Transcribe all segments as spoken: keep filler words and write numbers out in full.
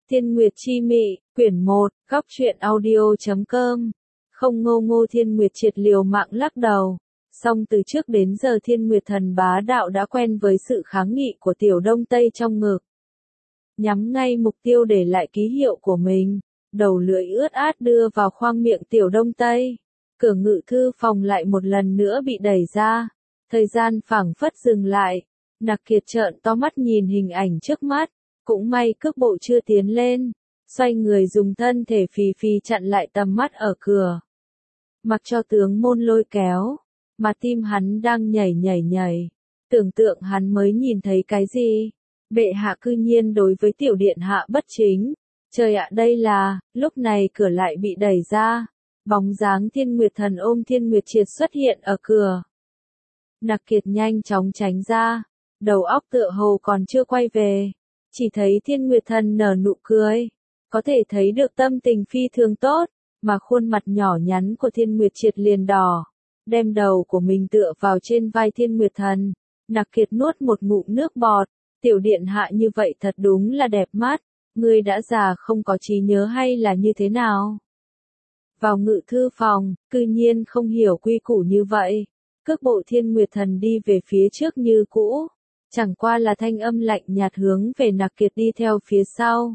Thiên Nguyệt Chi Mị, quyển một, góc truyện audio chấm com. Không ngô ngô Thiên Nguyệt triệt liều mạng lắc đầu. Song từ trước đến giờ Thiên Nguyệt thần bá đạo đã quen với sự kháng nghị của Tiểu Đông Tây trong ngực. Nhắm ngay mục tiêu để lại ký hiệu của mình, đầu lưỡi ướt át đưa vào khoang miệng Tiểu Đông Tây. Cửa ngự thư phòng lại một lần nữa bị đẩy ra. Thời gian phảng phất dừng lại. Nặc Kiệt trợn to mắt nhìn hình ảnh trước mắt. Cũng may cước bộ chưa tiến lên, xoay người dùng thân thể phì phì chặn lại tầm mắt ở cửa. Mặc cho tướng môn lôi kéo, mà tim hắn đang nhảy nhảy nhảy, tưởng tượng hắn mới nhìn thấy cái gì. Bệ hạ cư nhiên đối với tiểu điện hạ bất chính. Trời ạ, đây là, lúc này cửa lại bị đẩy ra, bóng dáng Thiên Nguyệt thần ôm Thiên Nguyệt triệt xuất hiện ở cửa. Nặc Kiệt nhanh chóng tránh ra, đầu óc tựa hồ còn chưa quay về. Chỉ thấy Thiên Nguyệt thần nở nụ cười, có thể thấy được tâm tình phi thường tốt, mà khuôn mặt nhỏ nhắn của Thiên Nguyệt triệt liền đỏ, đem đầu của mình tựa vào trên vai Thiên Nguyệt thần. Nặc Kiệt nuốt một ngụm nước bọt, tiểu điện hạ như vậy thật đúng là đẹp mắt, ngươi đã già không có trí nhớ hay là như thế nào? Vào ngự thư phòng, cư nhiên không hiểu quy củ như vậy, cước bộ Thiên Nguyệt thần đi về phía trước như cũ. Chẳng qua là thanh âm lạnh nhạt hướng về Nặc Kiệt đi theo phía sau.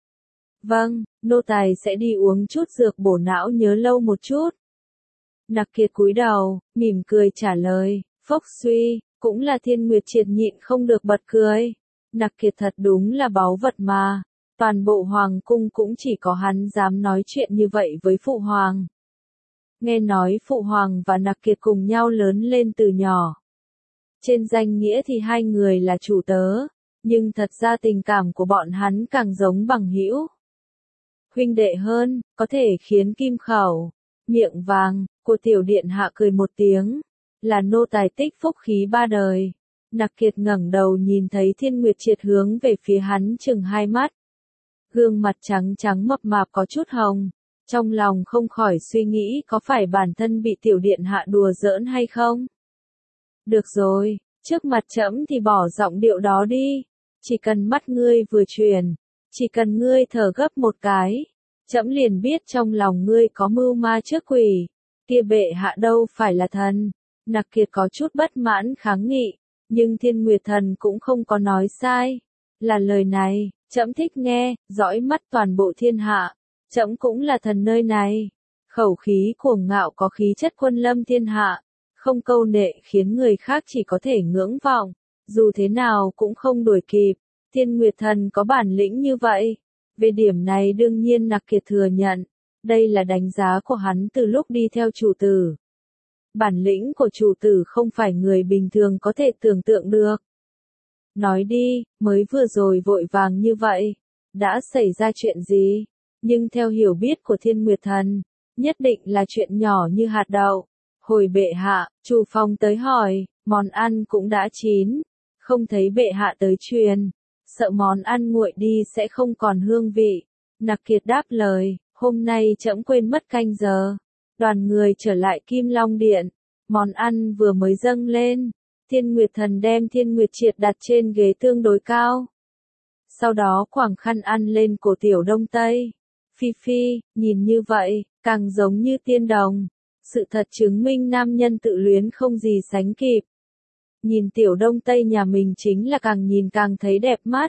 Vâng, nô tài sẽ đi uống chút dược bổ não nhớ lâu một chút. Nặc Kiệt cúi đầu, mỉm cười trả lời, phốc suy, cũng là Thiên Nguyệt triệt nhịn không được bật cười. Nặc Kiệt thật đúng là báu vật mà, toàn bộ hoàng cung cũng chỉ có hắn dám nói chuyện như vậy với phụ hoàng. Nghe nói phụ hoàng và Nặc Kiệt cùng nhau lớn lên từ nhỏ. Trên danh nghĩa thì hai người là chủ tớ, nhưng thật ra tình cảm của bọn hắn càng giống bằng hữu. Huynh đệ hơn, có thể khiến kim khẩu, miệng vàng, của tiểu điện hạ cười một tiếng, là nô tài tích phúc khí ba đời. Nặc Kiệt ngẩng đầu nhìn thấy Thiên Nguyệt triệt hướng về phía hắn chừng hai mắt. Gương mặt trắng trắng mập mạp có chút hồng, trong lòng không khỏi suy nghĩ có phải bản thân bị tiểu điện hạ đùa giỡn hay không? Được rồi, trước mặt trẫm thì bỏ giọng điệu đó đi, chỉ cần mắt ngươi vừa chuyển, chỉ cần ngươi thở gấp một cái, trẫm liền biết trong lòng ngươi có mưu ma trước quỷ, kia bệ hạ đâu phải là thần. Nặc Kiệt có chút bất mãn kháng nghị, nhưng Thiên Nguyệt thần cũng không có nói sai, là lời này, trẫm thích nghe, dõi mắt toàn bộ thiên hạ, trẫm cũng là thần nơi này, khẩu khí cuồng ngạo có khí chất quân lâm thiên hạ. Không câu nệ khiến người khác chỉ có thể ngưỡng vọng, dù thế nào cũng không đuổi kịp. Thiên Nguyệt thần có bản lĩnh như vậy. Về điểm này đương nhiên Nặc Kiệt thừa nhận, đây là đánh giá của hắn từ lúc đi theo chủ tử. Bản lĩnh của chủ tử không phải người bình thường có thể tưởng tượng được. Nói đi, mới vừa rồi vội vàng như vậy, đã xảy ra chuyện gì? Nhưng theo hiểu biết của Thiên Nguyệt thần, nhất định là chuyện nhỏ như hạt đậu. Hồi bệ hạ, Chu Phong tới hỏi, món ăn cũng đã chín, không thấy bệ hạ tới truyền, sợ món ăn nguội đi sẽ không còn hương vị. Nặc Kiệt đáp lời, hôm nay trẫm quên mất canh giờ. Đoàn người trở lại Kim Long Điện, món ăn vừa mới dâng lên, Thiên Nguyệt thần đem Thiên Nguyệt triệt đặt trên ghế tương đối cao. Sau đó quàng khăn ăn lên cổ Tiểu Đông Tây. Phi Phi, nhìn như vậy, càng giống như tiên đồng. Sự thật chứng minh nam nhân tự luyến không gì sánh kịp. Nhìn Tiểu Đông Tây nhà mình chính là càng nhìn càng thấy đẹp mắt.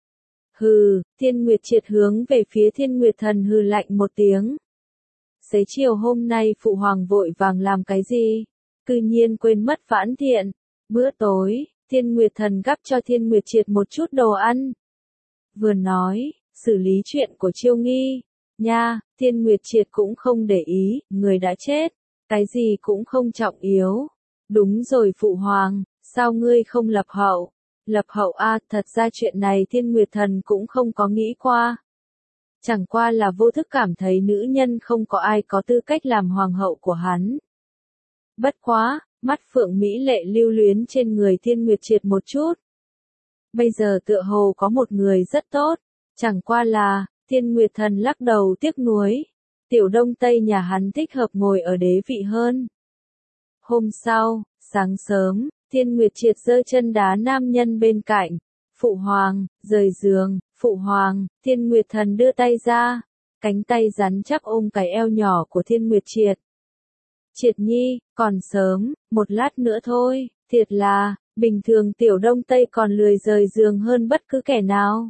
Hừ, Thiên Nguyệt triệt hướng về phía Thiên Nguyệt thần hừ lạnh một tiếng. Xế chiều hôm nay phụ hoàng vội vàng làm cái gì? Cư nhiên quên mất vãn thiện. Bữa tối, Thiên Nguyệt thần gắp cho Thiên Nguyệt triệt một chút đồ ăn. Vừa nói, xử lý chuyện của Chiêu Nghi. Nha, Thiên Nguyệt triệt cũng không để ý, người đã chết. Cái gì cũng không trọng yếu. Đúng rồi phụ hoàng, sao ngươi không lập hậu? Lập hậu a, à, thật ra chuyện này Thiên Nguyệt thần cũng không có nghĩ qua. Chẳng qua là vô thức cảm thấy nữ nhân không có ai có tư cách làm hoàng hậu của hắn. Bất quá, mắt phượng mỹ lệ lưu luyến trên người Thiên Nguyệt triệt một chút. Bây giờ tựa hồ có một người rất tốt, chẳng qua là, Thiên Nguyệt thần lắc đầu tiếc nuối. Tiểu Đông Tây nhà hắn thích hợp ngồi ở đế vị hơn. Hôm sau, sáng sớm, Thiên Nguyệt triệt giơ chân đá nam nhân bên cạnh. Phụ hoàng, rời giường, Phụ hoàng, Thiên Nguyệt Thần đưa tay ra, cánh tay rắn chắc ôm cái eo nhỏ của Thiên Nguyệt Triệt. Triệt nhi, còn sớm, một lát nữa thôi, thiệt là, bình thường Tiểu Đông Tây còn lười rời giường hơn bất cứ kẻ nào.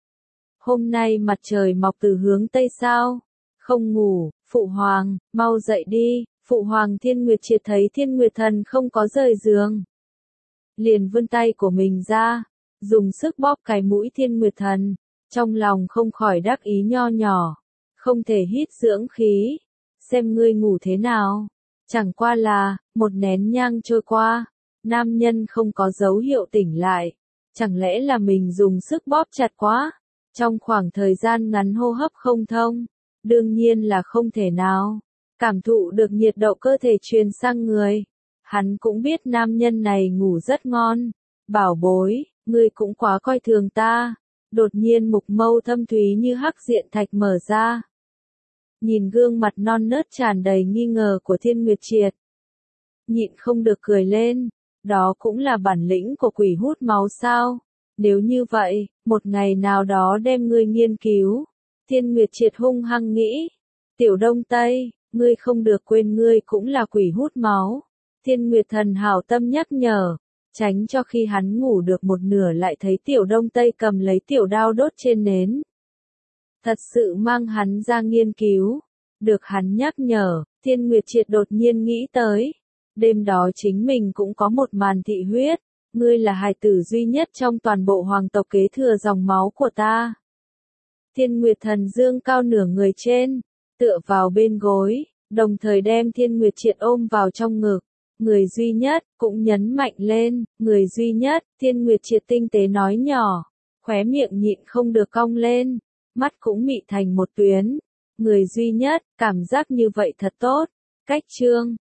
Hôm nay mặt trời mọc từ hướng Tây sao? Không ngủ, Phụ hoàng, mau dậy đi. Phụ hoàng Thiên Nguyệt Triệt thấy Thiên Nguyệt Thần không có rời giường, liền vươn tay của mình ra, dùng sức bóp cái mũi Thiên Nguyệt Thần, trong lòng không khỏi đắc ý nho nhỏ, không thể hít dưỡng khí, xem ngươi ngủ thế nào. Chẳng qua là, một nén nhang trôi qua, nam nhân không có dấu hiệu tỉnh lại, chẳng lẽ là mình dùng sức bóp chặt quá, trong khoảng thời gian ngắn hô hấp không thông, đương nhiên là không thể nào. Cảm thụ được nhiệt độ cơ thể truyền sang người. Hắn cũng biết nam nhân này ngủ rất ngon. Bảo bối, ngươi cũng quá coi thường ta. Đột nhiên mục mâu thâm thúy như hắc diện thạch mở ra. Nhìn gương mặt non nớt tràn đầy nghi ngờ của Thiên Nguyệt Triệt. Nhịn không được cười lên. Đó cũng là bản lĩnh của quỷ hút máu sao. Nếu như vậy, một ngày nào đó đem ngươi nghiên cứu. Thiên Nguyệt Triệt hung hăng nghĩ. Tiểu Đông Tây. Ngươi không được quên ngươi cũng là quỷ hút máu. Thiên Nguyệt Thần hảo tâm nhắc nhở, tránh cho khi hắn ngủ được một nửa lại thấy Tiểu Đông Tây cầm lấy tiểu đao đốt trên nến. Thật sự mang hắn ra nghiên cứu. Được hắn nhắc nhở, Thiên Nguyệt Triệt đột nhiên nghĩ tới. Đêm đó chính mình cũng có một màn thị huyết. Ngươi là hài tử duy nhất trong toàn bộ hoàng tộc kế thừa dòng máu của ta. Thiên Nguyệt Thần dương cao nửa người trên, tựa vào bên gối, đồng thời đem Thiên Nguyệt Triệt ôm vào trong ngực. Người duy nhất, cũng nhấn mạnh lên, người duy nhất, Thiên Nguyệt Triệt tinh tế nói nhỏ, khóe miệng nhịn không được cong lên, mắt cũng mị thành một tuyến. Người duy nhất, cảm giác như vậy thật tốt. Cách chương